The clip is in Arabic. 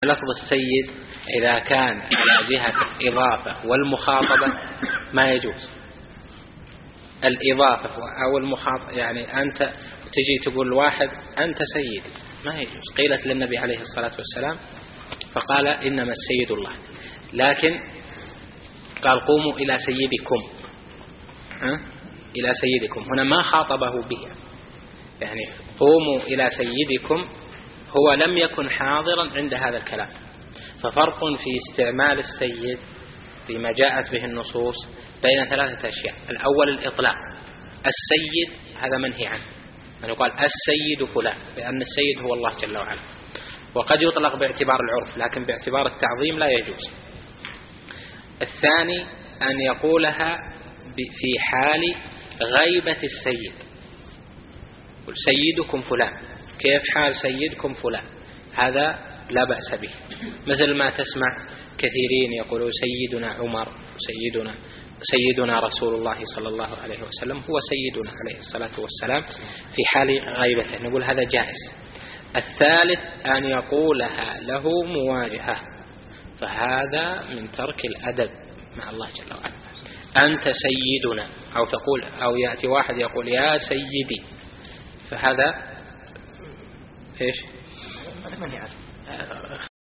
لفظ السيد إذا كان على جهة الإضافة والمخاطبة ما يجوز. الإضافة أو المخاطبة يعني أنت تجي تقول واحد أنت سيد ما يجوز. قيلت للنبي عليه الصلاة والسلام فقال إنما السيد الله، لكن قال قوموا إلى سيدكم، إلى سيدكم هنا ما خاطبه به، يعني قوموا إلى سيدكم هو لم يكن حاضرا عند هذا الكلام. ففرق في استعمال السيد فيما جاءت به النصوص بين ثلاثة أشياء. الأول الإطلاق، السيد هذا منهي عنه، أن يقال السيد فلان، لأن السيد هو الله جل وعلا، وقد يطلق باعتبار العرف لكن باعتبار التعظيم لا يجوز. الثاني أن يقولها في حال غيبة السيد، قل سيدكم فلان، كيف حال سيدكم فلان، هذا لا بأس به. مثل ما تسمع كثيرين يقولوا سيدنا عمر، سيدنا رسول الله صلى الله عليه وسلم هو سيدنا عليه الصلاة والسلام في حال غيبته، نقول هذا جائز. الثالث أن يقولها له مواجهة، فهذا من ترك الأدب مع الله جل وعلا. أنت سيدنا، أو تقول أو يأتي واحد يقول يا سيدي، فهذا إيش؟